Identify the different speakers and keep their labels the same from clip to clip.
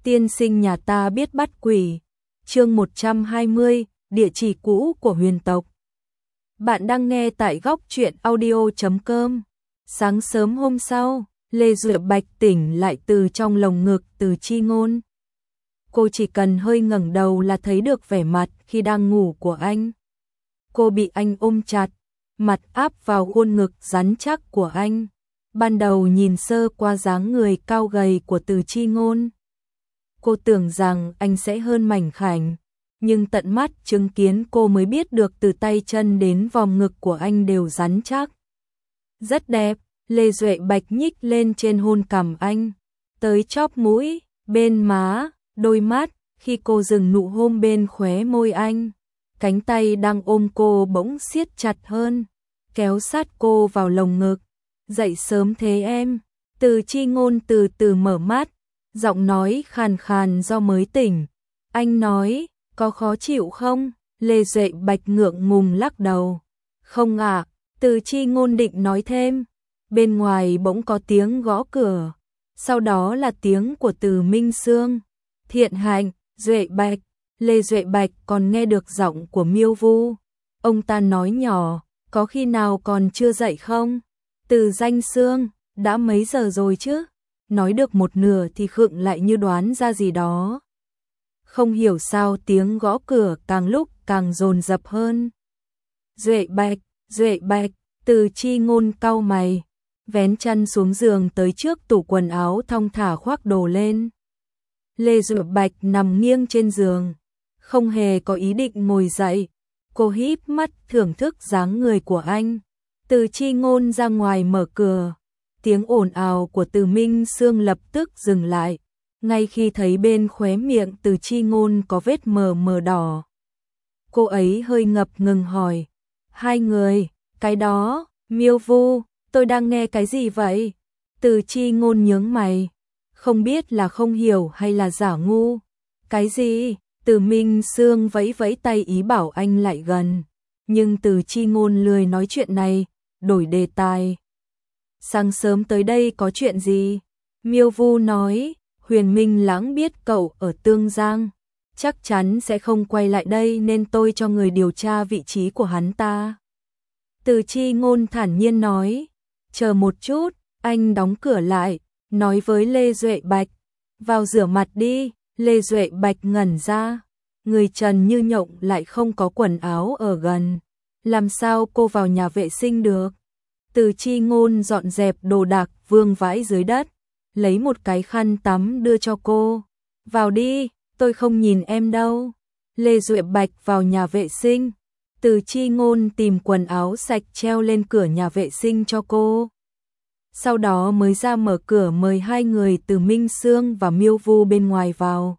Speaker 1: Tiên sinh nhà ta biết bắt quỷ. Chương 120, địa chỉ cũ của huyền tộc. Bạn đang nghe tại góc truyện audio.com. Sáng sớm hôm sau, Lê Duệ Bạch tỉnh lại từ trong lồng ngực Từ Chi Ngôn. Cô chỉ cần hơi ngẩng đầu là thấy được vẻ mặt khi đang ngủ của anh. Cô bị anh ôm chặt, mặt áp vào khuôn ngực rắn chắc của anh. Ban đầu nhìn sơ qua dáng người cao gầy của Từ Chi Ngôn, cô tưởng rằng anh sẽ hơn mảnh khảnh, nhưng tận mắt chứng kiến cô mới biết được từ tay chân đến vòng ngực của anh đều rắn chắc. Rất đẹp, Lê Duệ Bạch nhích lên trên hôn cằm anh, tới chóp mũi, bên má, đôi mắt, khi cô dừng nụ hôn bên khóe môi anh. Cánh tay đang ôm cô bỗng siết chặt hơn, kéo sát cô vào lồng ngực. Dậy sớm thế em? Từ Chi Ngôn từ từ mở mắt, giọng nói khàn khàn do mới tỉnh. Anh nói, có khó chịu không? Lê Duệ Bạch ngượng ngùng lắc đầu. Không ạ. Từ Chi Ngôn định nói thêm. Bên ngoài bỗng có tiếng gõ cửa, sau đó là tiếng của Từ Minh Sương. Thiện Hạnh, Duệ Bạch. Lê Duệ Bạch còn nghe được giọng của Miêu Vu. Ông ta nói nhỏ, có khi nào còn chưa dậy không? Từ Danh Sương, đã mấy giờ rồi chứ? Nói được một nửa thì khựng lại như đoán ra gì đó. Không hiểu sao tiếng gõ cửa càng lúc càng dồn dập hơn. Duệ Bạch, Từ Chi Ngôn cau mày, vén chăn xuống giường tới trước tủ quần áo thong thả khoác đồ lên. Lê Duệ Bạch nằm nghiêng trên giường, không hề có ý định ngồi dậy. Cô híp mắt thưởng thức dáng người của anh. Từ Chi Ngôn ra ngoài mở cửa, tiếng ồn ào của Từ Minh Sương lập tức dừng lại, ngay khi thấy bên khóe miệng Từ Chi Ngôn có vết mờ mờ đỏ. Cô ấy hơi ngập ngừng hỏi, hai người, cái đó, Miêu Vu, tôi đang nghe cái gì vậy? Từ Chi Ngôn nhướng mày, không biết là không hiểu hay là giả ngu. Cái gì? Từ Minh Sương vẫy vẫy tay ý bảo anh lại gần, nhưng Từ Chi Ngôn lười nói chuyện này, đổi đề tài. Sáng sớm tới đây có chuyện gì? Miêu Vu nói, Huyền Minh Lãng biết cậu ở Tương Giang, chắc chắn sẽ không quay lại đây nên tôi cho người điều tra vị trí của hắn ta. Từ Chi Ngôn thản nhiên nói, chờ một chút, anh đóng cửa lại, nói với Lê Duệ Bạch, vào rửa mặt đi. Lê Duệ Bạch ngẩn ra, người trần như nhộng lại không có quần áo ở gần, làm sao cô vào nhà vệ sinh được? Từ Chi Ngôn dọn dẹp đồ đạc vương vãi dưới đất, lấy một cái khăn tắm đưa cho cô. Vào đi, tôi không nhìn em đâu. Lê Duệ Bạch vào nhà vệ sinh, Từ Chi Ngôn tìm quần áo sạch treo lên cửa nhà vệ sinh cho cô. Sau đó mới ra mở cửa mời hai người Từ Minh Sương và Miêu Vu bên ngoài vào.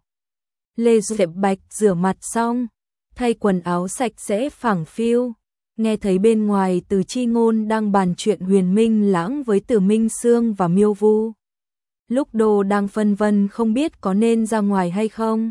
Speaker 1: Lê Duệ Bạch rửa mặt xong, thay quần áo sạch sẽ phẳng phiu, nghe thấy bên ngoài Từ Chi Ngôn đang bàn chuyện Huyền Minh Lãng với Từ Minh Sương và Miêu Vu. Lúc đồ đang phân vân không biết có nên ra ngoài hay không.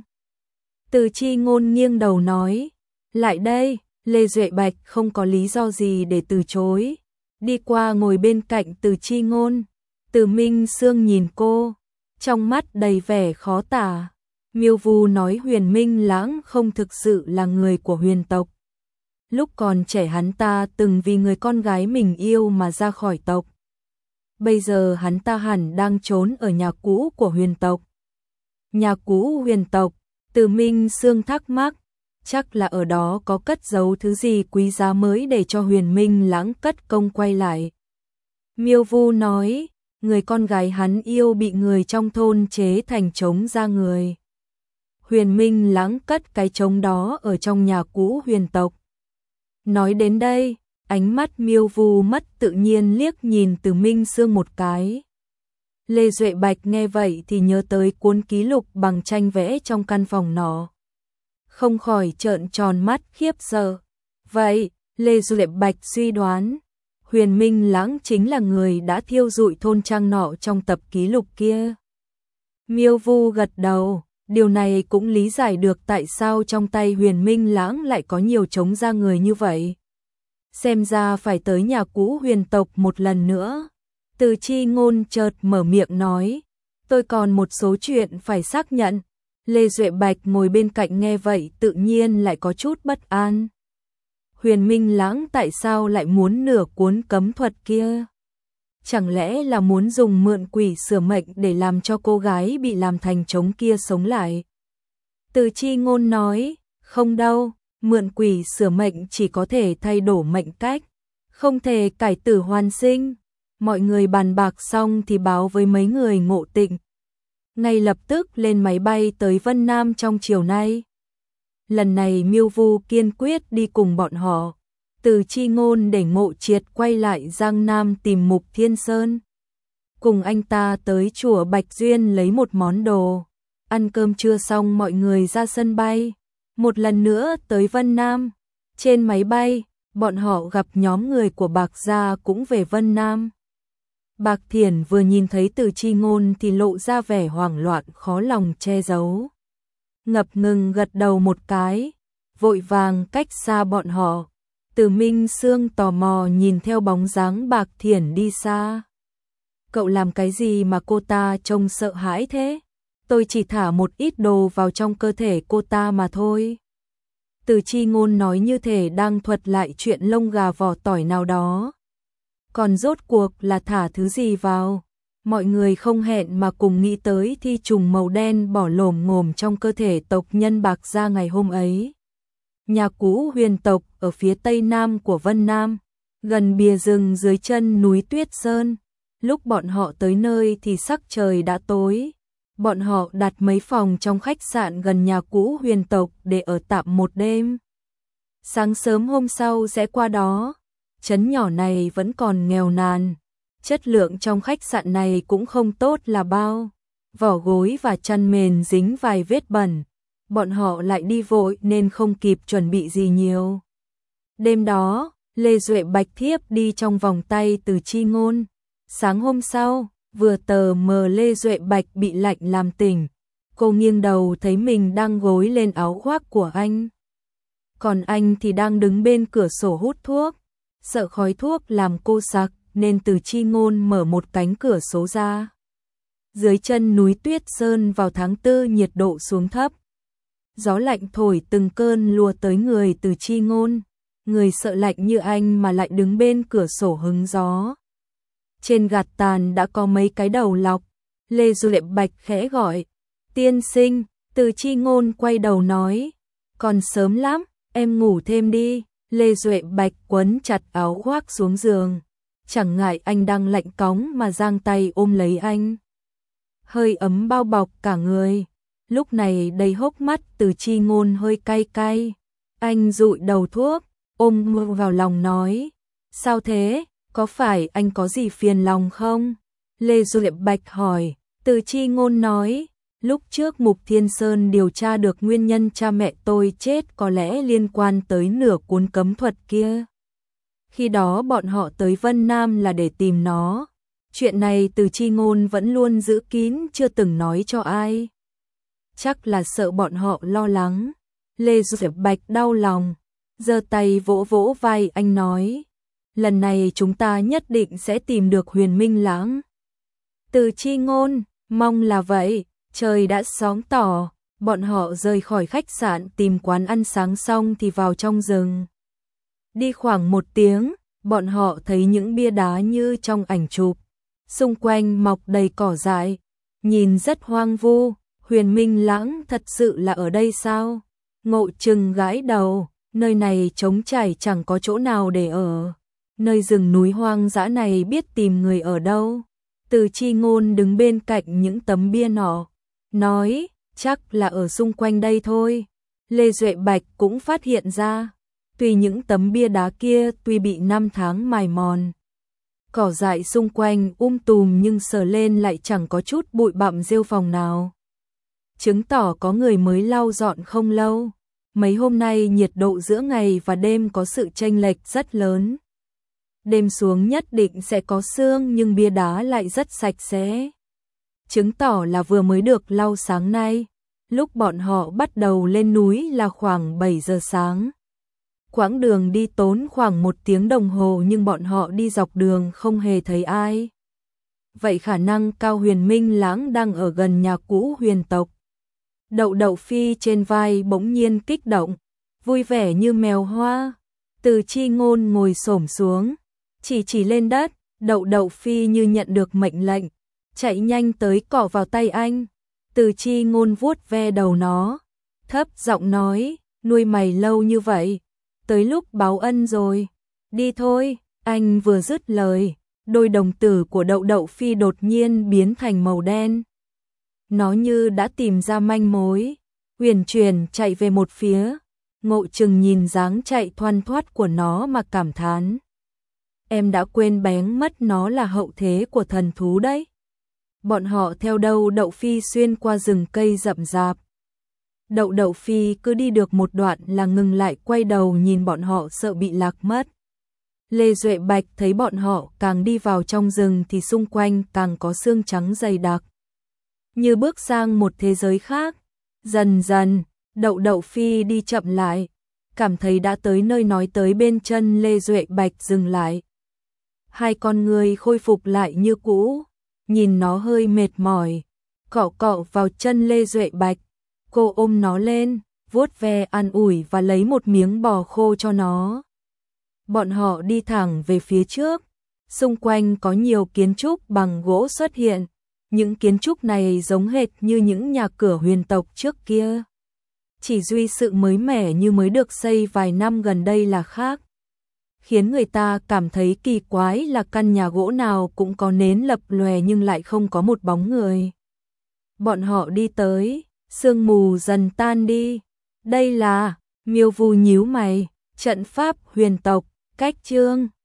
Speaker 1: Từ Chi Ngôn nghiêng đầu nói, lại đây. Lê Duệ Bạch không có lý do gì để từ chối, đi qua ngồi bên cạnh Từ Chi Ngôn. Từ Minh Sương nhìn cô, trong mắt đầy vẻ khó tả. Miêu Vu nói Huyền Minh Lãng không thực sự là người của huyền tộc. Lúc còn trẻ hắn ta từng vì người con gái mình yêu mà ra khỏi tộc. Bây giờ hắn ta hẳn đang trốn ở nhà cũ của huyền tộc. Nhà cũ huyền tộc? Từ Minh Sương thắc mắc, chắc là ở đó có cất giấu thứ gì quý giá mới để cho Huyền Minh Lãng cất công quay lại. Miêu Vu nói, người con gái hắn yêu bị người trong thôn chế thành trống da người. Huyền Minh Lãng cất cái trống đó ở trong nhà cũ huyền tộc. Nói đến đây, ánh mắt Miêu Vu mất tự nhiên liếc nhìn Từ Minh Sương một cái. Lê Duệ Bạch nghe vậy thì nhớ tới cuốn ký lục bằng tranh vẽ trong căn phòng nọ, không khỏi trợn tròn mắt khiếp sợ. Vậy, Lê Duệ Bạch suy đoán, Huyền Minh Lãng chính là người đã thiêu rụi thôn trang nọ trong tập ký lục kia. Miêu Vu gật đầu, điều này cũng lý giải được tại sao trong tay Huyền Minh Lãng lại có nhiều trống da người như vậy. Xem ra phải tới nhà cũ huyền tộc một lần nữa. Từ Chi Ngôn chợt mở miệng nói, tôi còn một số chuyện phải xác nhận. Lê Duệ Bạch ngồi bên cạnh nghe vậy tự nhiên lại có chút bất an. Huyền Minh Lãng tại sao lại muốn nửa cuốn cấm thuật kia? Chẳng lẽ là muốn dùng mượn quỷ sửa mệnh để làm cho cô gái bị làm thành trống kia sống lại? Từ Chi Ngôn nói, không đâu, mượn quỷ sửa mệnh chỉ có thể thay đổi mệnh cách, không thể cải tử hoàn sinh. Mọi người bàn bạc xong thì báo với mấy người Ngộ Tịnh. Ngay lập tức lên máy bay tới Vân Nam trong chiều nay. Lần này Miêu Vu kiên quyết đi cùng bọn họ. Từ Chi Ngôn để Ngộ Triệt quay lại Giang Nam tìm Mục Thiên Sơn. Cùng anh ta tới chùa Bạch Duyên lấy một món đồ. Ăn cơm trưa xong mọi người ra sân bay. Một lần nữa tới Vân Nam. Trên máy bay, bọn họ gặp nhóm người của Bạc Gia cũng về Vân Nam. Bạc Thiển vừa nhìn thấy Từ Chi Ngôn thì lộ ra vẻ hoảng loạn khó lòng che giấu. Ngập ngừng gật đầu một cái, vội vàng cách xa bọn họ. Từ Minh Sương tò mò nhìn theo bóng dáng Bạc Thiển đi xa. Cậu làm cái gì mà cô ta trông sợ hãi thế? Tôi chỉ thả một ít đồ vào trong cơ thể cô ta mà thôi. Từ Chi Ngôn nói như thể đang thuật lại chuyện lông gà vỏ tỏi nào đó. Còn rốt cuộc là thả thứ gì vào? Mọi người không hẹn mà cùng nghĩ tới thi trùng màu đen bỏ lồm ngồm trong cơ thể tộc nhân Bạc Gia ngày hôm ấy. Nhà cũ Huyền tộc ở phía tây nam của Vân Nam, gần bìa rừng dưới chân núi Tuyết Sơn. Lúc bọn họ tới nơi thì sắc trời đã tối. Bọn họ đặt mấy phòng trong khách sạn gần nhà cũ Huyền tộc để ở tạm một đêm. Sáng sớm hôm sau sẽ qua đó. Trấn nhỏ này vẫn còn nghèo nàn. Chất lượng trong khách sạn này cũng không tốt là bao. Vỏ gối và chăn mền dính vài vết bẩn. Bọn họ lại đi vội nên không kịp chuẩn bị gì nhiều. Đêm đó, Lê Duệ Bạch thiếp đi trong vòng tay Từ Chi Ngôn. Sáng hôm sau, vừa tờ mờ Lê Duệ Bạch bị lạnh làm tỉnh. Cô nghiêng đầu thấy mình đang gối lên áo khoác của anh. Còn anh thì đang đứng bên cửa sổ hút thuốc. Sợ khói thuốc làm cô sặc nên Từ Chi Ngôn mở một cánh cửa sổ ra. Dưới chân núi Tuyết Sơn vào tháng 4 nhiệt độ xuống thấp. Gió lạnh thổi từng cơn lùa tới người Từ Chi Ngôn. Người sợ lạnh như anh mà lại đứng bên cửa sổ hứng gió. Trên gạt tàn đã có mấy cái đầu lọc. Lê Duệ Bạch khẽ gọi. Tiên sinh, Từ Chi Ngôn quay đầu nói. Còn sớm lắm, em ngủ thêm đi. Lê Duệ Bạch quấn chặt áo khoác xuống giường. Chẳng ngại anh đang lạnh cóng mà giang tay ôm lấy anh. Hơi ấm bao bọc cả người. Lúc này đầy hốc mắt Từ Chi Ngôn hơi cay cay. Anh dụi đầu thuốc, ôm vào lòng nói. Sao thế, có phải anh có gì phiền lòng không? Lê Duệ Bạch hỏi. Từ Chi Ngôn nói. Lúc trước Mục Thiên Sơn điều tra được nguyên nhân cha mẹ tôi chết có lẽ liên quan tới nửa cuốn cấm thuật kia. Khi đó bọn họ tới Vân Nam là để tìm nó. Chuyện này Từ Chi Ngôn vẫn luôn giữ kín chưa từng nói cho ai. Chắc là sợ bọn họ lo lắng. Lê Duệ Bạch đau lòng, giơ tay vỗ vỗ vai anh nói. Lần này chúng ta nhất định sẽ tìm được Huyền Minh Lãng. Từ Chi Ngôn, mong là vậy. Trời đã sáng tỏ, bọn họ rời khỏi khách sạn tìm quán ăn sáng xong thì vào trong rừng. Đi khoảng 1 tiếng, bọn họ thấy những bia đá như trong ảnh chụp. Xung quanh mọc đầy cỏ dại, nhìn rất hoang vu. Huyền Minh Lãng thật sự là ở đây sao? Ngộ Trừng gãi đầu, nơi này trống trải chẳng có chỗ nào để ở. Nơi rừng núi hoang dã này biết tìm người ở đâu. Từ Chi Ngôn đứng bên cạnh những tấm bia nọ, nói, chắc là ở xung quanh đây thôi. Lê Duệ Bạch cũng phát hiện ra, tuy những tấm bia đá kia tuy bị 5 tháng mài mòn, cỏ dại xung quanh tùm nhưng sờ lên lại chẳng có chút bụi bặm rêu phòng nào. Chứng tỏ có người mới lau dọn không lâu. Mấy hôm nay nhiệt độ giữa ngày và đêm có sự chênh lệch rất lớn. Đêm xuống nhất định sẽ có sương nhưng bia đá lại rất sạch sẽ. Chứng tỏ là vừa mới được lau sáng nay. Lúc bọn họ bắt đầu lên núi là khoảng 7 giờ sáng. Quãng đường đi tốn khoảng 1 tiếng đồng hồ nhưng bọn họ đi dọc đường không hề thấy ai. vậy khả năng cao Huyền Minh Lãng đang ở gần nhà cũ Huyền tộc. Đậu Đậu Phi trên vai bỗng nhiên kích động, vui vẻ như mèo hoang. Từ Chi Ngôn ngồi xổm xuống, chỉ lên đất, Đậu Đậu Phi như nhận được mệnh lệnh, chạy nhanh tới cọ vào tay anh. Từ Chi Ngôn vuốt ve đầu nó, thấp giọng nói, nuôi mày lâu như vậy, tới lúc báo ân rồi, đi thôi. Anh vừa dứt lời, đôi đồng tử của Đậu Đậu Phi đột nhiên biến thành màu đen. Nó như đã tìm ra manh mối, uyển chuyển chạy về một phía. Ngộ Trừng nhìn dáng chạy thoăn thoắt của nó mà cảm thán. Em đã quên bén mất nó là hậu thế của thần thú đấy. Bọn họ theo Đậu Đậu Phi xuyên qua rừng cây rậm rạp. Đậu Đậu Phi cứ đi được một đoạn là ngừng lại quay đầu nhìn bọn họ sợ bị lạc mất. Lê Duệ Bạch thấy bọn họ càng đi vào trong rừng thì xung quanh càng có xương trắng dày đặc. Như bước sang một thế giới khác. Dần dần, Đậu Đậu Phi đi chậm lại, cảm thấy đã tới nơi nói tới bên chân Lê Duệ Bạch dừng lại. Hai con người khôi phục lại như cũ, nhìn nó hơi mệt mỏi, cọ cọ vào chân Lê Duệ Bạch, cô ôm nó lên, vuốt ve an ủi và lấy một miếng bò khô cho nó. Bọn họ đi thẳng về phía trước, xung quanh có nhiều kiến trúc bằng gỗ xuất hiện, những kiến trúc này giống hệt như những nhà cửa huyền tộc trước kia. Chỉ duy sự mới mẻ như mới được xây vài năm gần đây là khác. Khiến người ta cảm thấy kỳ quái là căn nhà gỗ nào cũng có nến lập lòe nhưng lại không có một bóng người. Bọn họ đi tới, sương mù dần tan đi. Đây là, Miêu Vu nhíu mày, trận pháp huyền tộc, cách chương.